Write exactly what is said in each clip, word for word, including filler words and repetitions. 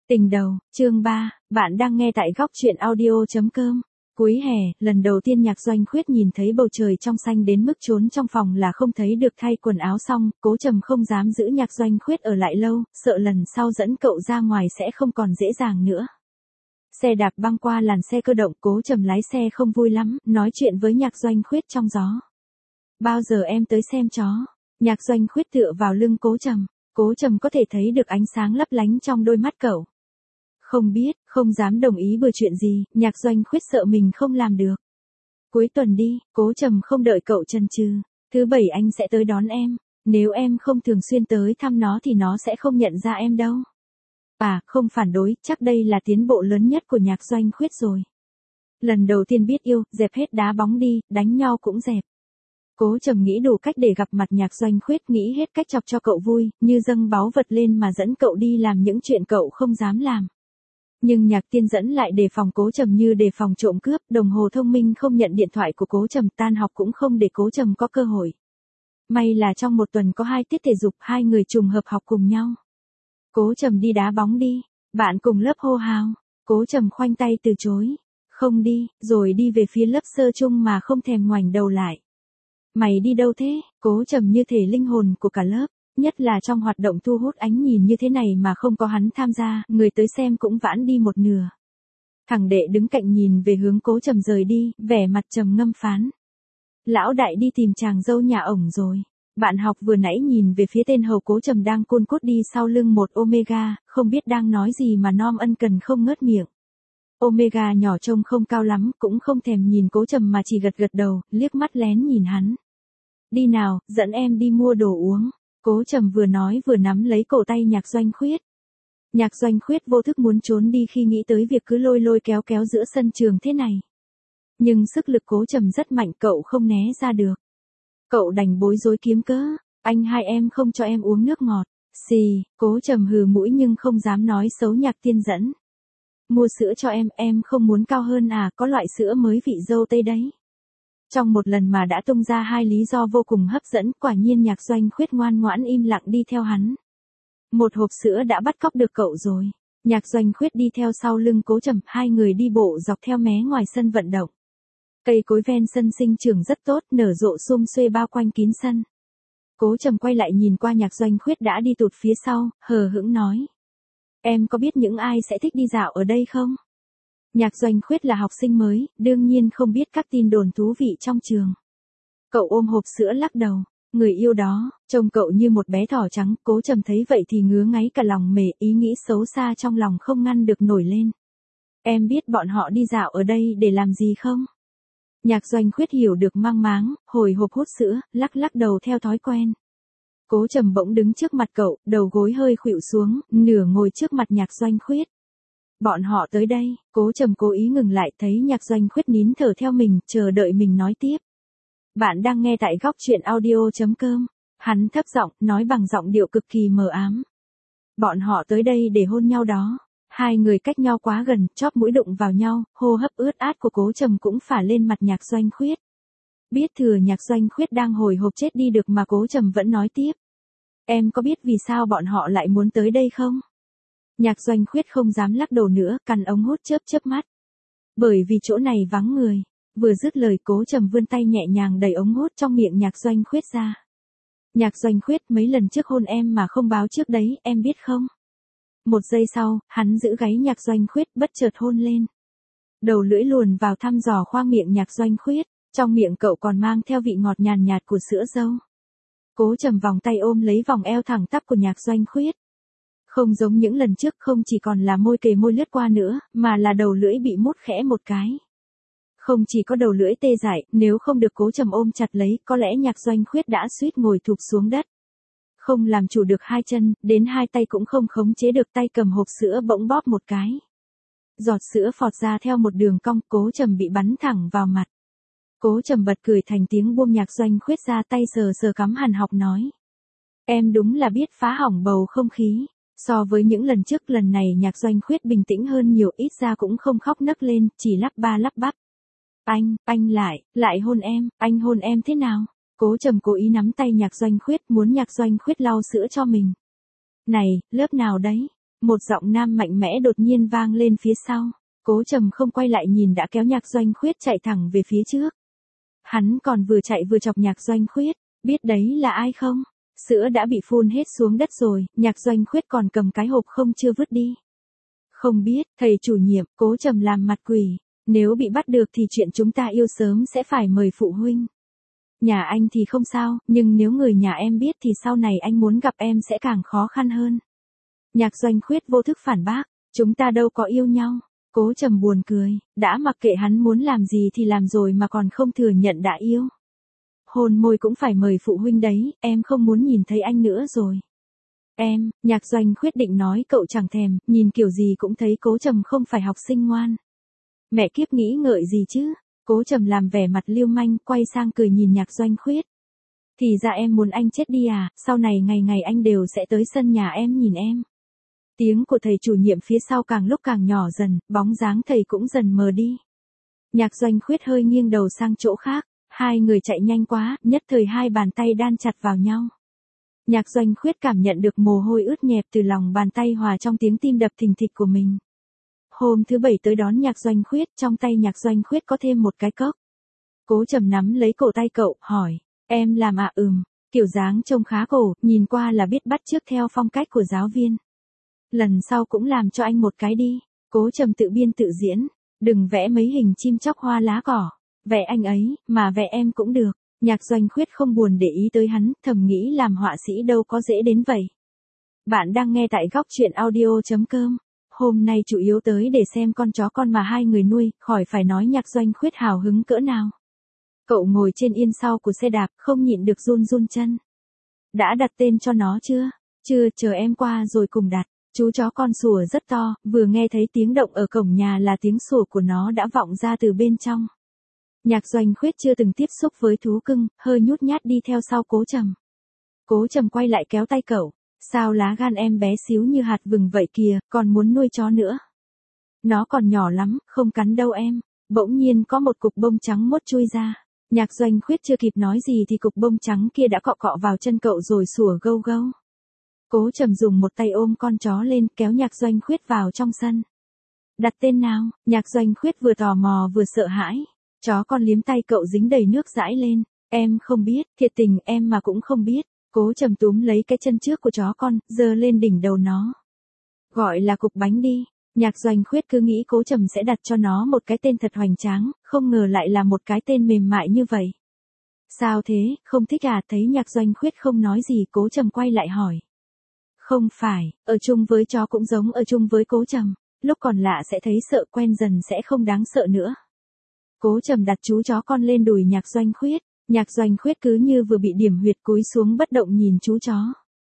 Tình đầu, chương ba, bạn đang nghe tại góc truyện audio.com. Cuối hè, lần đầu tiên Nhạc Doanh Khuyết nhìn thấy bầu trời trong xanh đến mức trốn trong phòng là không thấy được thay quần áo xong, Cố Trầm không dám giữ Nhạc Doanh Khuyết ở lại lâu, sợ lần sau dẫn cậu ra ngoài sẽ không còn dễ dàng nữa. Xe đạp băng qua làn xe cơ động, Cố Trầm lái xe không vui lắm, nói chuyện với Nhạc Doanh Khuyết trong gió. Bao giờ em tới xem chó? Nhạc Doanh Khuyết tựa vào lưng Cố Trầm. Cố Trầm có thể thấy được ánh sáng lấp lánh trong đôi mắt cậu. Không biết, không dám đồng ý bừa chuyện gì, Nhạc Doanh Khuyết sợ mình không làm được. Cuối tuần đi, Cố Trầm không đợi cậu chần chừ. Thứ bảy anh sẽ tới đón em. Nếu em không thường xuyên tới thăm nó thì nó sẽ không nhận ra em đâu. À, không phản đối, chắc đây là tiến bộ lớn nhất của Nhạc Doanh Khuyết rồi. Lần đầu tiên biết yêu, dẹp hết đá bóng đi, đánh nhau cũng dẹp. Cố Trầm nghĩ đủ cách để gặp mặt Nhạc Doanh Khuyết, nghĩ hết cách chọc cho cậu vui, như dâng báu vật lên mà dẫn cậu đi làm những chuyện cậu không dám làm. Nhưng Nhạc Tiên dẫn lại đề phòng Cố Trầm như đề phòng trộm cướp, đồng hồ thông minh không nhận điện thoại của Cố Trầm, tan học cũng không để Cố Trầm có cơ hội. May là trong một tuần có hai tiết thể dục, hai người trùng hợp học cùng nhau. Cố Trầm đi đá bóng đi, bạn cùng lớp hô hào. Cố Trầm khoanh tay từ chối. Không đi, rồi đi về phía lớp sơ chung mà không thèm ngoảnh đầu lại. Mày đi đâu thế? Cố Trầm như thể linh hồn của cả lớp, nhất là trong hoạt động thu hút ánh nhìn như thế này mà không có hắn tham gia, người tới xem cũng vãn đi một nửa. Thằng đệ đứng cạnh nhìn về hướng Cố Trầm rời đi, vẻ mặt trầm ngâm phán. Lão đại đi tìm chàng dâu nhà ổng rồi. Bạn học vừa nãy nhìn về phía tên hầu Cố Trầm đang côn cốt đi sau lưng một Omega, không biết đang nói gì mà Nom ân cần không ngớt miệng. Omega nhỏ trông không cao lắm, cũng không thèm nhìn Cố Trầm mà chỉ gật gật đầu, liếc mắt lén nhìn hắn. Đi nào, dẫn em đi mua đồ uống. Cố Trầm vừa nói vừa nắm lấy cổ tay Nhạc Doanh Khuyết. Nhạc Doanh Khuyết vô thức muốn trốn đi khi nghĩ tới việc cứ lôi lôi kéo kéo giữa sân trường thế này. Nhưng sức lực Cố Trầm rất mạnh, cậu không né ra được. Cậu đành bối rối kiếm cớ. Anh hai em không cho em uống nước ngọt. Xì, Cố Trầm hừ mũi nhưng không dám nói xấu Nhạc Tiên dẫn. Mua sữa cho em, em không muốn cao hơn à, có loại sữa mới vị dâu tây đấy. Trong một lần mà đã tung ra hai lý do vô cùng hấp dẫn, quả nhiên Nhạc Doanh Khuyết ngoan ngoãn im lặng đi theo hắn. Một hộp sữa đã bắt cóc được cậu rồi. Nhạc Doanh Khuyết đi theo sau lưng Cố Trầm, hai người đi bộ dọc theo mé ngoài sân vận động. Cây cối ven sân sinh trưởng rất tốt, nở rộ sum xuê bao quanh kín sân. Cố Trầm quay lại nhìn qua Nhạc Doanh Khuyết đã đi tụt phía sau, hờ hững nói. Em có biết những ai sẽ thích đi dạo ở đây không? Nhạc Doanh Khuyết là học sinh mới, đương nhiên không biết các tin đồn thú vị trong trường. Cậu ôm hộp sữa lắc đầu. Người yêu đó, trông cậu như một bé thỏ trắng, Cố Trầm thấy vậy thì ngứa ngáy cả lòng mề, ý nghĩ xấu xa trong lòng không ngăn được nổi lên. Em biết bọn họ đi dạo ở đây để làm gì không? Nhạc Doanh Khuyết hiểu được mang máng, hồi hộp hút sữa, lắc lắc đầu theo thói quen. Cố Trầm bỗng đứng trước mặt cậu, đầu gối hơi khuỵu xuống, nửa ngồi trước mặt Nhạc Doanh Khuyết. Bọn họ tới đây, Cố Trầm cố ý ngừng lại, thấy Nhạc Doanh Khuyết nín thở theo mình, chờ đợi mình nói tiếp. Bạn đang nghe tại góc truyện audio.com. Hắn thấp giọng, nói bằng giọng điệu cực kỳ mờ ám. Bọn họ tới đây để hôn nhau đó. Hai người cách nhau quá gần, chóp mũi đụng vào nhau, hô hấp ướt át của Cố Trầm cũng phả lên mặt Nhạc Doanh Khuyết. Biết thừa Nhạc Doanh Khuyết đang hồi hộp chết đi được mà Cố Trầm vẫn nói tiếp. Em có biết vì sao bọn họ lại muốn tới đây không? Nhạc Doanh Khuyết không dám lắc đầu nữa, cằn ống hút chớp chớp mắt. Bởi vì chỗ này vắng người. Vừa dứt lời Cố Trầm vươn tay nhẹ nhàng đẩy ống hút trong miệng Nhạc Doanh Khuyết ra. Nhạc Doanh Khuyết, mấy lần trước hôn em mà không báo trước đấy, em biết không? Một giây sau, hắn giữ gáy Nhạc Doanh Khuyết bất chợt hôn lên. Đầu lưỡi luồn vào thăm dò khoang miệng Nhạc Doanh Khuyết, trong miệng cậu còn mang theo vị ngọt nhàn nhạt của sữa dâu. Cố Trầm vòng tay ôm lấy vòng eo thẳng tắp của Nhạc Doanh Khuyết. Không giống những lần trước, không chỉ còn là môi kề môi lướt qua nữa, mà là đầu lưỡi bị mút khẽ một cái. Không chỉ có đầu lưỡi tê dại, nếu không được Cố Trầm ôm chặt lấy, có lẽ Nhạc Doanh Khuyết đã suýt ngồi thụp xuống đất. Không làm chủ được hai chân, đến hai tay cũng không khống chế được, tay cầm hộp sữa bỗng bóp một cái. Giọt sữa phọt ra theo một đường cong, Cố Trầm bị bắn thẳng vào mặt. Cố Trầm bật cười thành tiếng, buông Nhạc Doanh Khuyết ra, tay sờ sờ cắm hàn học nói. Em đúng là biết phá hỏng bầu không khí. So với những lần trước, lần này Nhạc Doanh Khuyết bình tĩnh hơn nhiều, ít ra cũng không khóc nấc lên, chỉ lắp ba lắp bắp. Anh, anh lại, lại hôn em, anh hôn em thế nào? Cố Trầm cố ý nắm tay Nhạc Doanh Khuyết, muốn Nhạc Doanh Khuyết lau sữa cho mình. Này, lớp nào đấy? Một giọng nam mạnh mẽ đột nhiên vang lên phía sau. Cố Trầm không quay lại nhìn đã kéo Nhạc Doanh Khuyết chạy thẳng về phía trước. Hắn còn vừa chạy vừa chọc Nhạc Doanh Khuyết, biết đấy là ai không? Sữa đã bị phun hết xuống đất rồi, Nhạc Doanh Khuyết còn cầm cái hộp không chưa vứt đi. Không biết, thầy chủ nhiệm, Cố Trầm làm mặt quỷ, nếu bị bắt được thì chuyện chúng ta yêu sớm sẽ phải mời phụ huynh. Nhà anh thì không sao, nhưng nếu người nhà em biết thì sau này anh muốn gặp em sẽ càng khó khăn hơn. Nhạc Doanh Khuyết vô thức phản bác, chúng ta đâu có yêu nhau. Cố Trầm buồn cười, đã mặc kệ hắn muốn làm gì thì làm rồi mà còn không thừa nhận đã yêu. Hôn môi cũng phải mời phụ huynh đấy, em không muốn nhìn thấy anh nữa rồi. Em, Nhạc Doanh Khuyết định nói cậu chẳng thèm, nhìn kiểu gì cũng thấy Cố Trầm không phải học sinh ngoan. Mẹ kiếp nghĩ ngợi gì chứ? Cố Trầm làm vẻ mặt lưu manh, quay sang cười nhìn Nhạc Doanh Khuyết. Thì ra em muốn anh chết đi à, sau này ngày ngày anh đều sẽ tới sân nhà em nhìn em. Tiếng của thầy chủ nhiệm phía sau càng lúc càng nhỏ dần, bóng dáng thầy cũng dần mờ đi. Nhạc Doanh Khuyết hơi nghiêng đầu sang chỗ khác, hai người chạy nhanh quá, nhất thời hai bàn tay đan chặt vào nhau. Nhạc Doanh Khuyết cảm nhận được mồ hôi ướt nhẹp từ lòng bàn tay hòa trong tiếng tim đập thình thịch của mình. Hôm thứ bảy tới đón Nhạc Doanh Khuyết, trong tay Nhạc Doanh Khuyết có thêm một cái cốc. Cố Trầm nắm lấy cổ tay cậu, hỏi, em làm à? Ừm, kiểu dáng trông khá cổ, nhìn qua là biết bắt chước theo phong cách của giáo viên. Lần sau cũng làm cho anh một cái đi. Cố Trầm tự biên tự diễn, đừng vẽ mấy hình chim chóc hoa lá cỏ, vẽ anh ấy, mà vẽ em cũng được. Nhạc Doanh Khuyết không buồn để ý tới hắn, thầm nghĩ làm họa sĩ đâu có dễ đến vậy. Bạn đang nghe tại góc truyện audio chấm com. Hôm nay chủ yếu tới để xem con chó con mà hai người nuôi, khỏi phải nói Nhạc Doanh Khuyết hào hứng cỡ nào. Cậu ngồi trên yên sau của xe đạp, không nhịn được run run chân. Đã đặt tên cho nó chưa? Chưa, chờ em qua rồi cùng đặt. Chú chó con sủa rất to, vừa nghe thấy tiếng động ở cổng nhà là tiếng sủa của nó đã vọng ra từ bên trong. Nhạc Doanh Khuyết chưa từng tiếp xúc với thú cưng, hơi nhút nhát đi theo sau Cố Trầm. Cố Trầm quay lại kéo tay cậu, sao lá gan em bé xíu như hạt vừng vậy kìa, còn muốn nuôi chó nữa. Nó còn nhỏ lắm, không cắn đâu em. Bỗng nhiên có một cục bông trắng mốt chui ra. Nhạc Doanh Khuyết chưa kịp nói gì thì cục bông trắng kia đã cọ cọ vào chân cậu rồi sủa gâu gâu. Cố Trầm dùng một tay ôm con chó lên, kéo Nhạc Doanh Khuyết vào trong sân. Đặt tên nào? Nhạc Doanh Khuyết vừa tò mò vừa sợ hãi. Chó con liếm tay cậu dính đầy nước dãi lên. Em không biết, thiệt tình em mà cũng không biết. Cố Trầm túm lấy cái chân trước của chó con, giơ lên đỉnh đầu nó. Gọi là cục bánh đi. Nhạc Doanh Khuyết cứ nghĩ Cố Trầm sẽ đặt cho nó một cái tên thật hoành tráng, không ngờ lại là một cái tên mềm mại như vậy. Sao thế, không thích à? Thấy Nhạc Doanh Khuyết không nói gì, Cố Trầm quay lại hỏi. Không phải, ở chung với chó cũng giống ở chung với Cố Trầm, lúc còn lạ sẽ thấy sợ, quen dần sẽ không đáng sợ nữa. Cố Trầm đặt chú chó con lên đùi Nhạc Doanh Khuyết, Nhạc Doanh Khuyết cứ như vừa bị điểm huyệt cúi xuống bất động nhìn chú chó.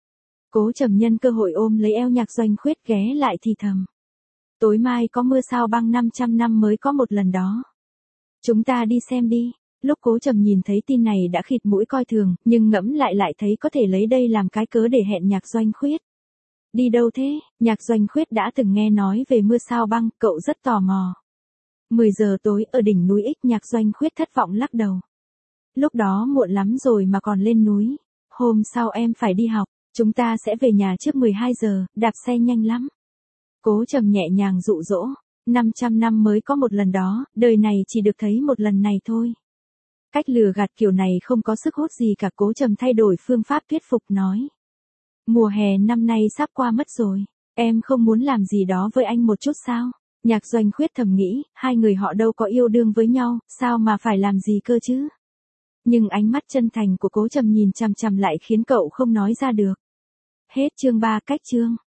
Cố Trầm nhân cơ hội ôm lấy eo Nhạc Doanh Khuyết ghé lại thì thầm. Tối mai có mưa sao băng năm trăm năm mới có một lần đó. Chúng ta đi xem đi. Lúc Cố Trầm nhìn thấy tin này đã khịt mũi coi thường, nhưng ngẫm lại lại thấy có thể lấy đây làm cái cớ để hẹn Nhạc Doanh Khuyết. Đi đâu thế? Nhạc Doanh Khuyết đã từng nghe nói về mưa sao băng, cậu rất tò mò. mười giờ tối ở đỉnh núi X, Nhạc Doanh Khuyết thất vọng lắc đầu. Lúc đó muộn lắm rồi mà còn lên núi. Hôm sau em phải đi học, chúng ta sẽ về nhà trước mười hai giờ, đạp xe nhanh lắm. Cố Trầm nhẹ nhàng dụ dỗ, năm trăm năm mới có một lần đó, đời này chỉ được thấy một lần này thôi. Cách lừa gạt kiểu này không có sức hút gì cả. Cố Trầm thay đổi phương pháp thuyết phục nói. Mùa hè năm nay sắp qua mất rồi, em không muốn làm gì đó với anh một chút sao? Nhạc Doanh Khuyết thầm nghĩ, hai người họ đâu có yêu đương với nhau, sao mà phải làm gì cơ chứ? Nhưng ánh mắt chân thành của Cố Trầm nhìn chằm chằm lại khiến cậu không nói ra được. Hết chương ba. Cách chương